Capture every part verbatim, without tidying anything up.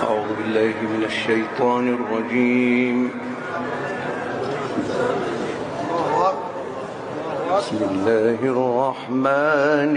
أعوذ بالله من الشيطان الرجيم. بسم الله الرحمن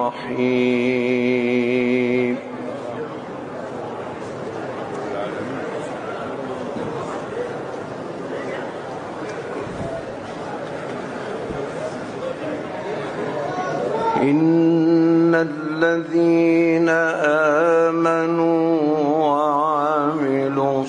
الرحيم. إن الذين آمنوا وعملوا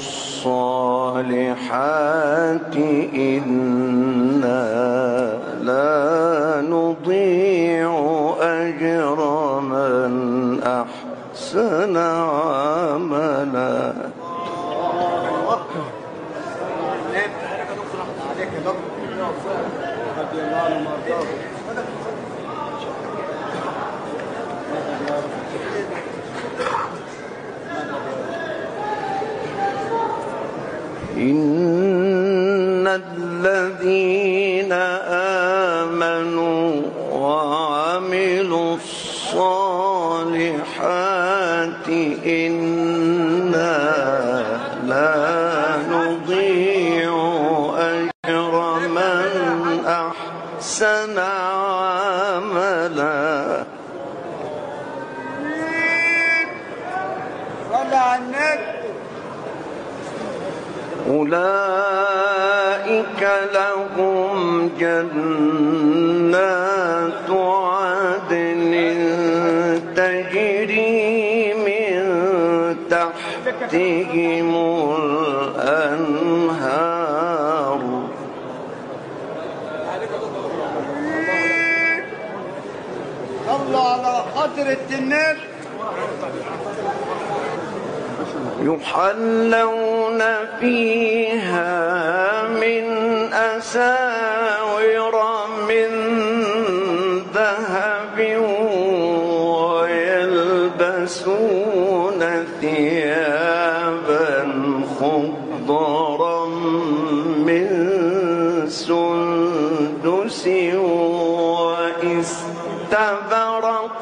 الصالحات إنا لا نضيع أجر من أحسن عملا. إن الذين آمنوا وعملوا الصالحات إنا لا نضيع أجر من أحسن عملا. صلى على النبي. أولئك لهم جنات عدن تجري من تحتهم الأنهار صلى على حضرة النبي. يحلون فيها من أساور من ذهب ويلبسون ثيابا خضرا من سندس واستبرق.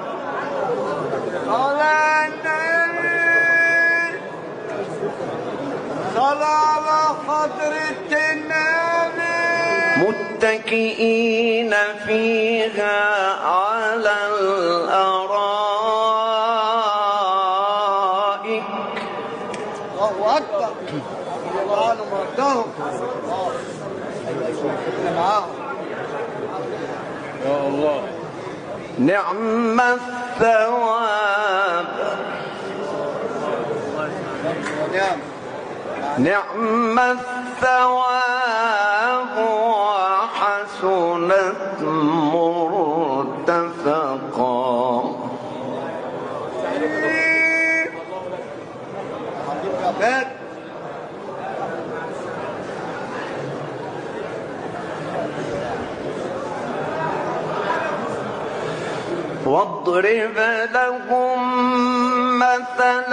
صلى على حضرة النبي. متكئين فيها على الأرائك. الله أكبر. الله عنهم وارضاهم. معاهم يا الله. نعم الثواب. نعم نعم الثواب وحسنت مرتفقا. واضرب لهم مثل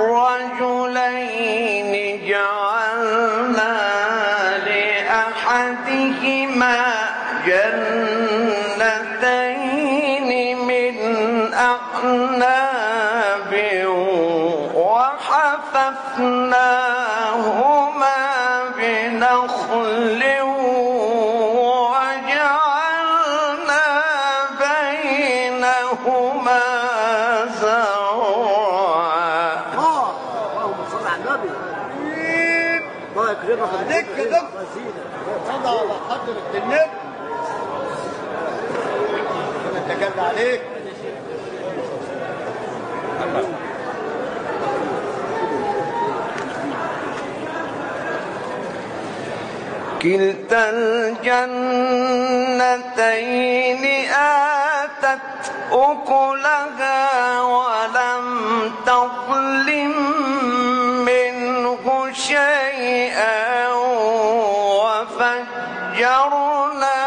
الرجلين جعلنا لأحدهما جنتين من أعناب وحففناهما بنخل وجعلنا بينهما زرعا. اللهم صل على النبي. الله يكرمك عليك كده. صلى على حضرة النبي. انا اتكلم عليك. كلتا الجنتين آتت أكلها ولم تظلم منه شيئا وفجرنا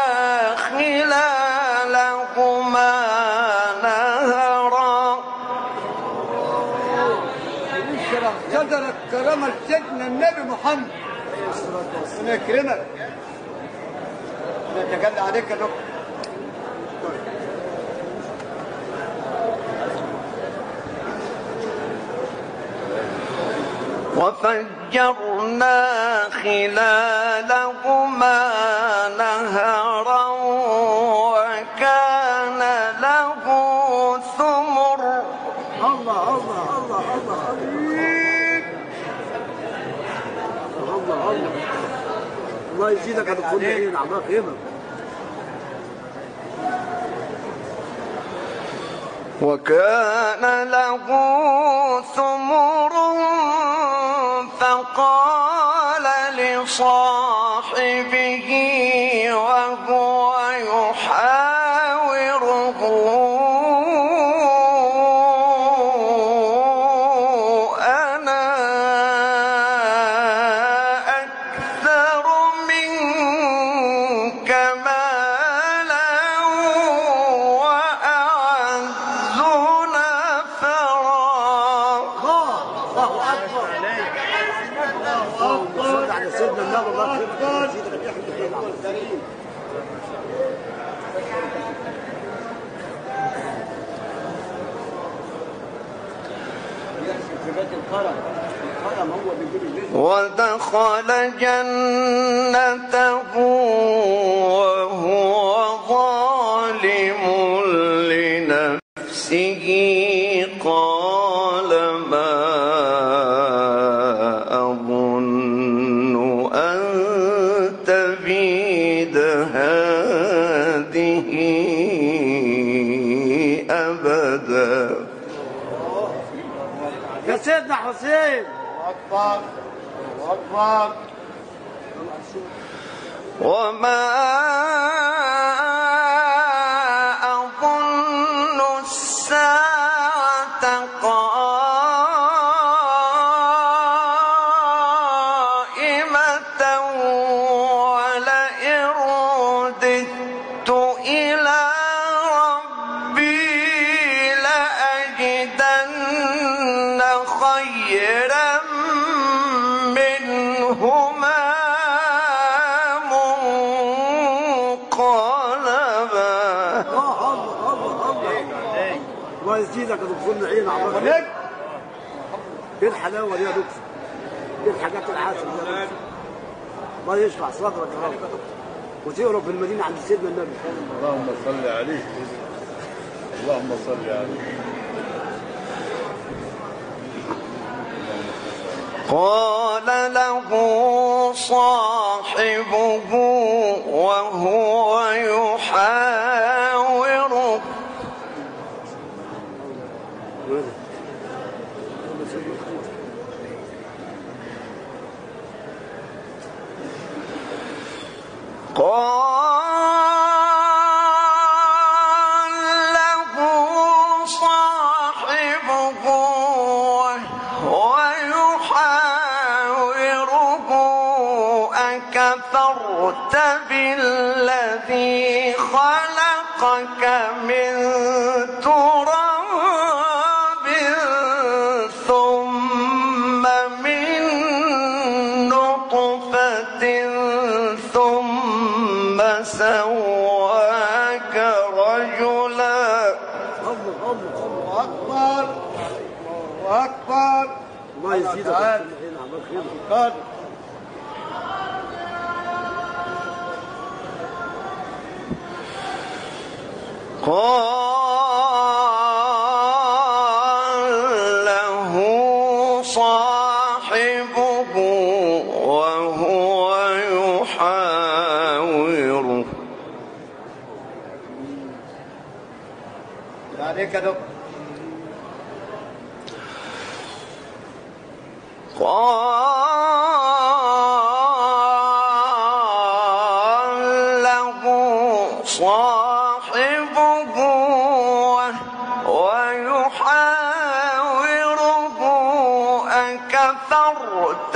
خلالهما نهرا. شجرة كرامة سيدنا النبي محمد. ربنا يكرمك. نتجلى عليك يا دكتور. وفجرنا خلالهما نهرا وكان له ثمر. الله الله الله الله الله الله الله يزيدك على كل حين عماك هنا. وكان له ثمر فقال لصاحبه وهو يحاوره أنا أكثر منك مالا وأعز نفرا. الله أكبر اللهم صل على سيدنا النبي. الله يخليك يزيدك يحمد الدين عبد الكريم. ودخل جنته وهو ظالم لنفسه قال ما أظن أن تبيد هذه أبدا. يا سيدنا حسين أكبر أكبر. وما أظن الساعة قائمة ولئن رددت إلى ربي لأجدن خيرا منهما منقلبا. الله يزيدك يا دكتور نعيم عبد. ايه الحلاوه دي يا دكتور؟ ايه الحاجات العسل دي يا دكتور؟ الله يشفع صدرك يا رب وتقرب في المدينه عند سيدنا النبي. اللهم صل عليه. اللهم صل عليه. قال له صاحبه وهو يحاوره قال له صاحبه وهو يحاوره أكفرت بالذي خلقك من تراب ثم من نطفة ثم سواك رجلا. الله الله اكبر الله اكبر. الله يزيدك يا سيدنا عمك خير. قال له صاحبه وهو يحاوره عليك يا دكتور. قال له صاحبه ويحاوره أكفرت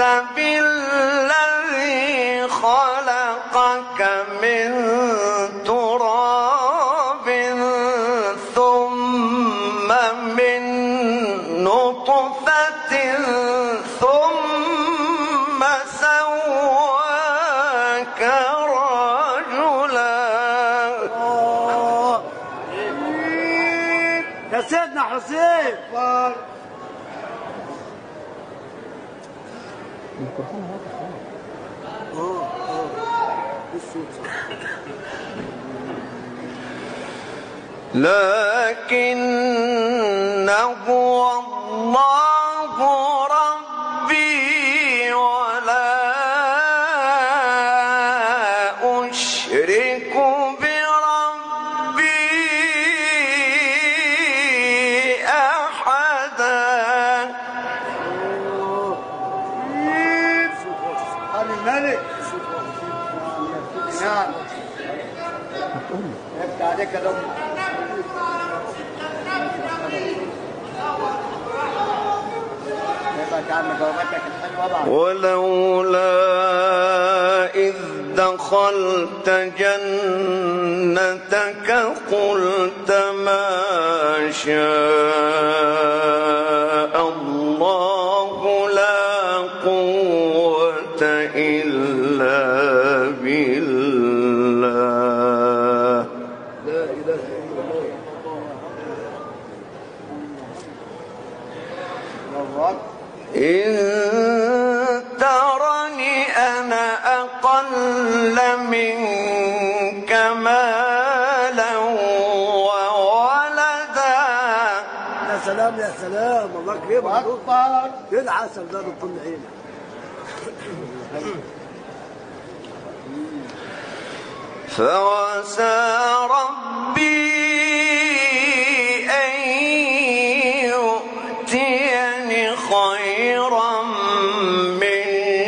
بالذي خلقك من تراب ثم من نطفة ثم سواك رجلا. يا سيدنا حسين اه اه الصوت صح. لكنه الله ربي ولا أشرك بربي أحدا. علي الملك نعم يفتح عليك يا دكتور. ولولا إذ دخلت جنتك قلت ما شاء الله لا قوة إلا بالله. لا إله إلا الله. إن ترني أنا أقل منك مالا وولدا. يا سلام يا سلام الله يكرمك. أكبر. إيه العسل ده دكتور عينك. فعسى ربي أن يؤتيني خيرا من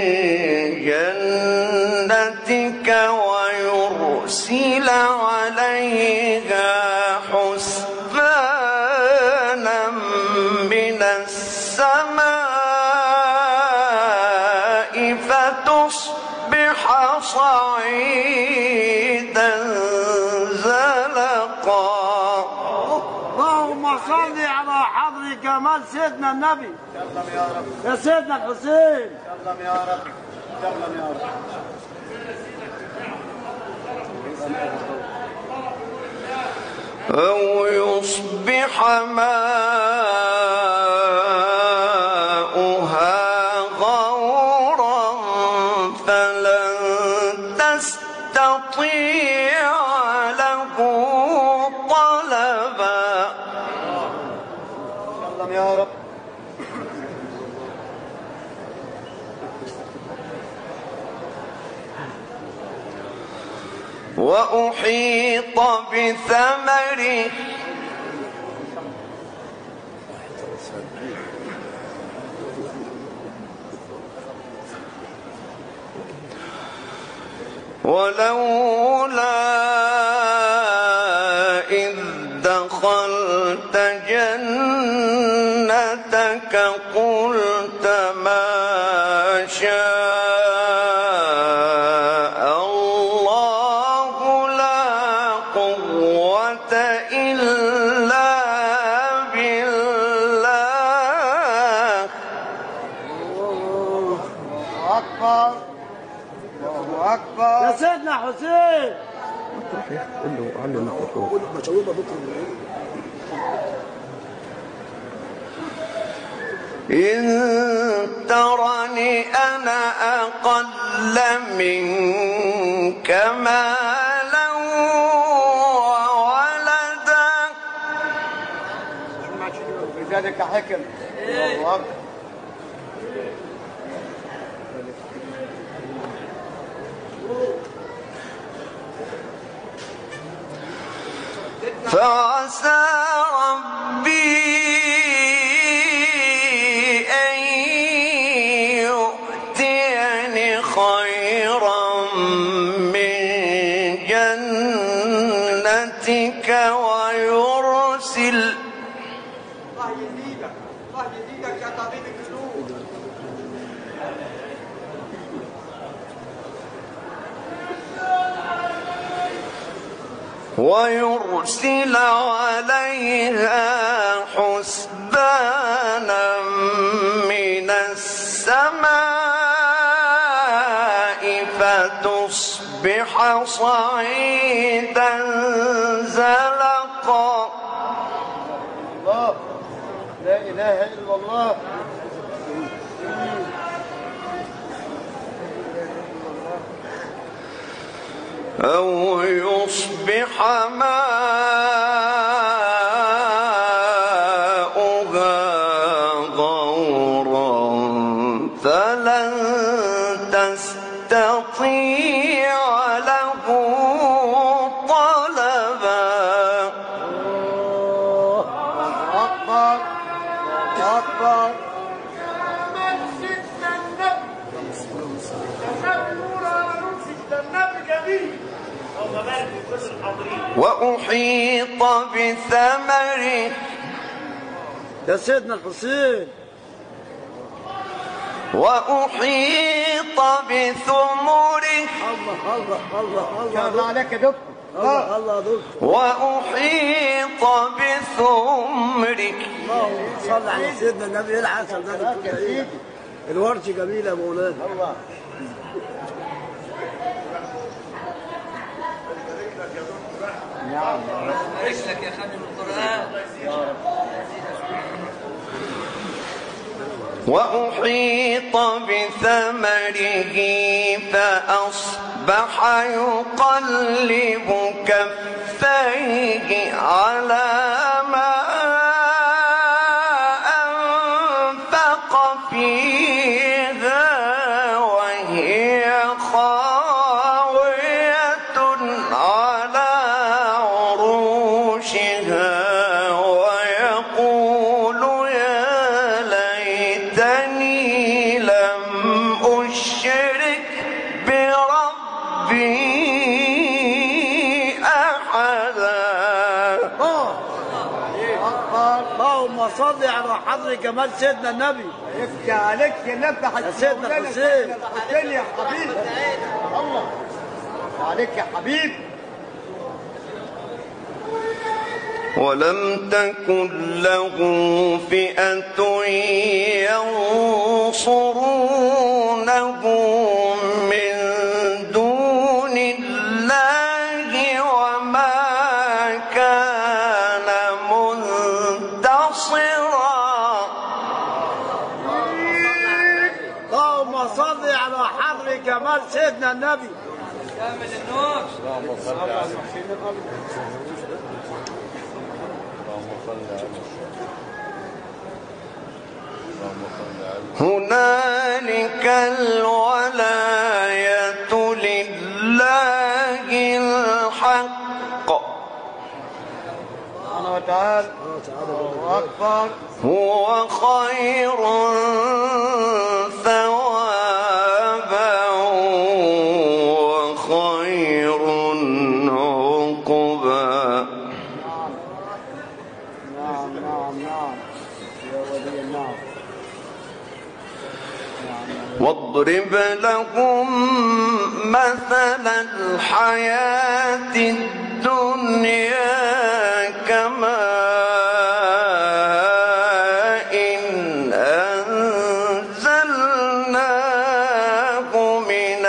جنتك ويرسل عليها حسبانا من السماء فتصبح صعيدا زلقا. اللهم صل على حضر جمال سيدنا النبي. يا سيدنا الحسين. سلم يا رب. سلم يا رب. أو يصبح ماؤها غورا فلن تستطيع له طلبا. سلم يا رب. وأحيط بثمره ولولا إذ دخلت جنتك قلت ما شاء الله لا قوة إلا بالله. الله أكبر. الله أكبر. يا سيدنا حسين. قول له علي الميكروفون. قول له بشوفها بكره. إن ترني أنا أقل منك مالا وولدا. لذلك حكم. الله أكبر. فعسى ربي أن يؤتيني خيرا من جنتك ويرسل الله يزيدك الله يزيدك يا طبيب القلوب. ويرسل عليها حسبانا من السماء فتصبح صعيدا زلقا. الله لا إله إلا الله. أو يصبح ماؤها غورا فلن تستطيع له طلبا. أكبر أكبر. وأحيط بثمره يا سيدنا الحسين. وأحيط بثمره الله الله الله الله الله عليك يا دكتور. الله الله يا دكتور. وأحيط بثمرك. اللهم صل على سيدنا النبي. ايه العسل ده دكتور سعيد؟ الورش جميل يا مولانا. الله. نعم. رجلك يا خادم القرآن. وأحيط بثمره فأصبح يقلب كفيه على ما أنفق فيها وهي خاوية على عروشها ويقول يا ليتني لم أشرك بربي أحدا. اللهم صل على حضر جمال سيدنا النبي. يفتح عليك يا نبي يا سيدنا الحسين. الحسين يا حبيبي. الله عليك يا حبيبي. ولم تكن له فئة ينصرونه من دون الله وما كان منتصرا. اللهم صل على حضر جمال سيدنا النبي. كامل النور. اللهم صل على اللهم صل على اللهم صل على هنالك الولاية لله الحق سبحانه وتعالى. الله أكبر. هو خير ثوابا وخير عقبا. نعم نعم نعم يا ولي النعم. واضرب لهم مثل الحياة الدنيا كماء أنزلناه من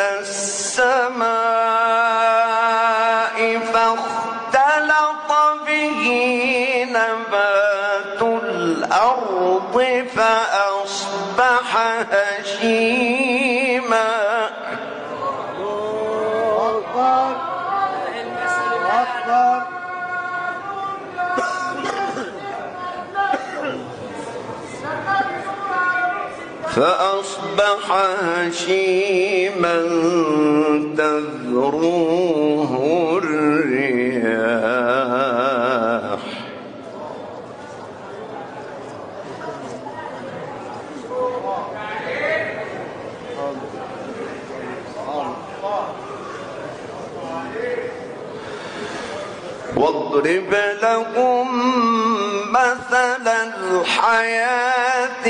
السماء فاختلط به نبات الأرض فأصبح هشيما. أكبر أكبر. فأصبح هشيما تذروه الرياح. واضرب لهم مثل الحياة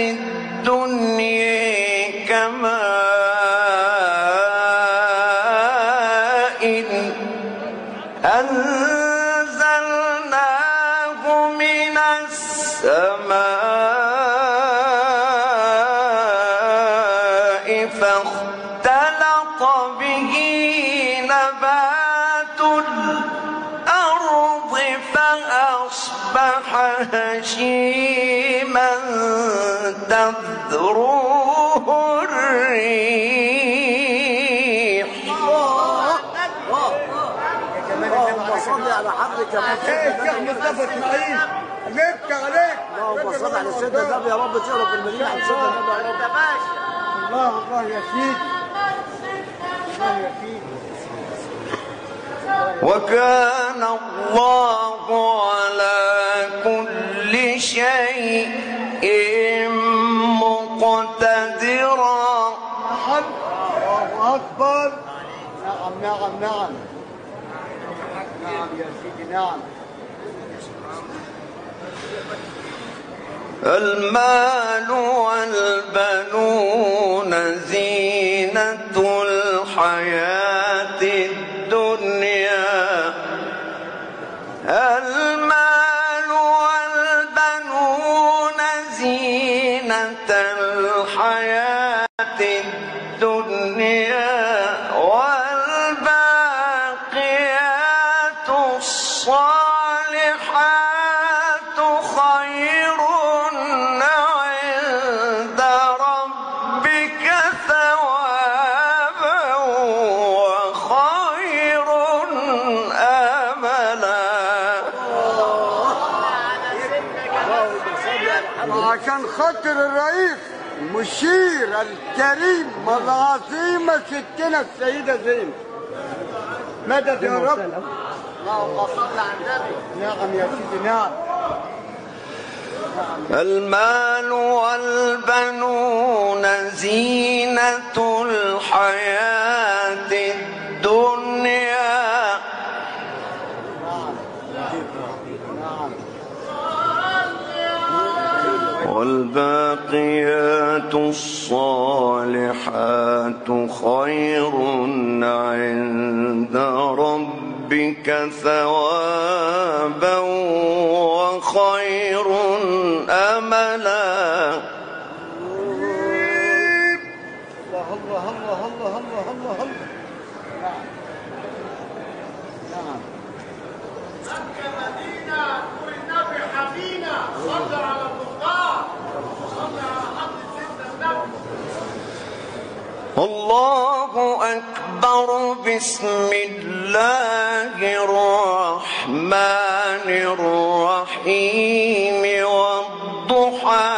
الدنيا كماء أنزلناه من السماء فاختلط به نبات الأرض فأصبح هشيما تذروه الريح. كمان الشيخ مصطفى اسماعيل نبكي عليك. اللهم صل على سيدنا النبي يا رب تقرب في المدينه عن سيدنا النبي يا رب. الله الله يا سيدي، الله يا سيدي. وكان الله على كل شيء مقتدرا. الله أكبر. نعم نعم نعم نعم يا سيدي نعم. المال والبنون زينة الحياة الدنيا. المال والبنون زينة الحياة الدنيا والباقيات الصالحات خير عند ربك ثوابا وخير أملا. وعشان خاطر الرئيس المشير الكريم العظيمة ستنا السيدة زينب، مدد يا رب. اللهم صل على النبي. نعم يا سيدي نعم. المال والبنون زينة الحياة الدنيا والباقيات الصالحات خير عند ربك ثوابا وخير أملا. الله الله الله الله الله الله الله. نعم. مكة مدينة نور النبي حمينا. صل على المختار وصل على حضرة سيدنا النبي. الله أكبر. بسم الله الرحمن الرحيم والضحى.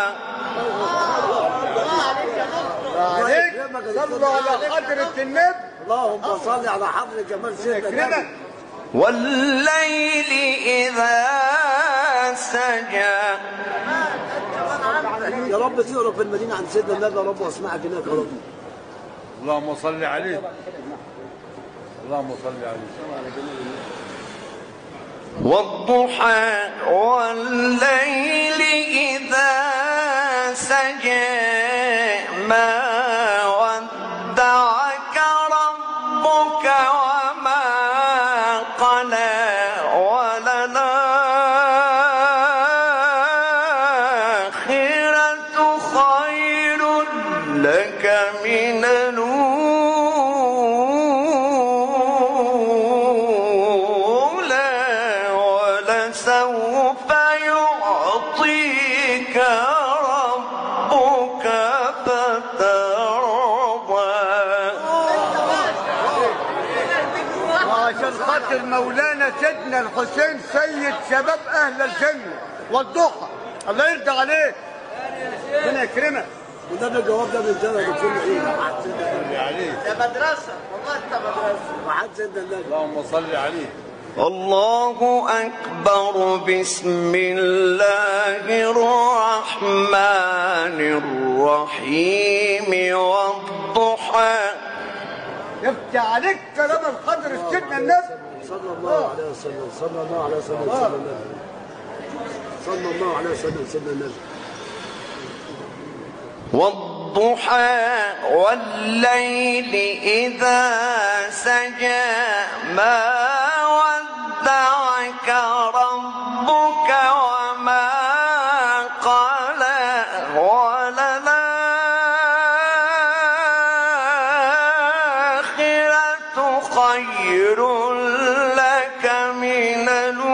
عليك صلوا على حضرة النبي. اللهم صل على حضرة جمال سيدنا النبي. والليل إذا سجى. يا رب تقرب في المدينه عن سيدنا النبي يا رب واسمعك هناك يا رب. اللهم صل عليه. اللهم صل عليه. والضحى والليل إذا سجى ما ودعك ربك وما قلى وللآخرة خير لك من سوف يعطيك ربك فترضى. وعشان خاطر مولانا سيدنا الحسين سيد شباب اهل الجنه والضحى، الله يرضى عليك. ربنا يكرمك. وده الجواب ده من جنة دكتور ايه؟ ده مدرسه والله، انت مدرسه. وحد سيدنا النبي. اللهم صل عليه. الله أكبر. بسم الله الرحمن الرحيم والضحى. يفتح عليك كلام القدر سيدنا النبي. صلى الله عليه وسلم. صلى الله عليه وسلم. صلى الله عليه وسلم. سيدنا النبي. والضحى والليل إذا سجى ما ودعك ربك وما قلى وللآخرة خير لك من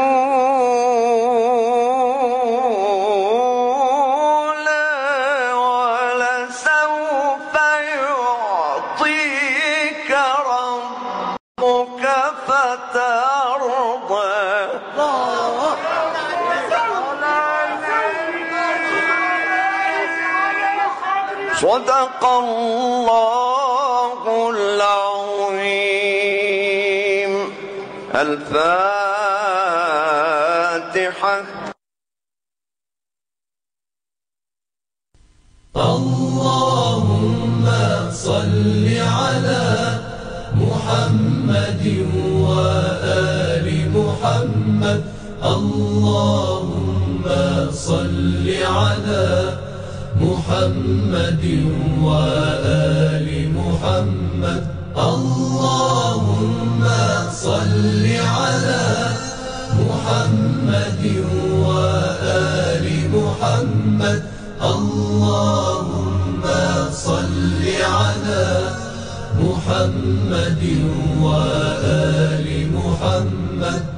الأولى ولسوف يعطيك ربك فترضى. صدق الله العظيم. الفاتحة. اللهم صل على محمد وآل محمد. اللهم صل على محمد وآل محمد. اللهم صل على محمد وآل محمد. اللهم صل على محمد وآل محمد.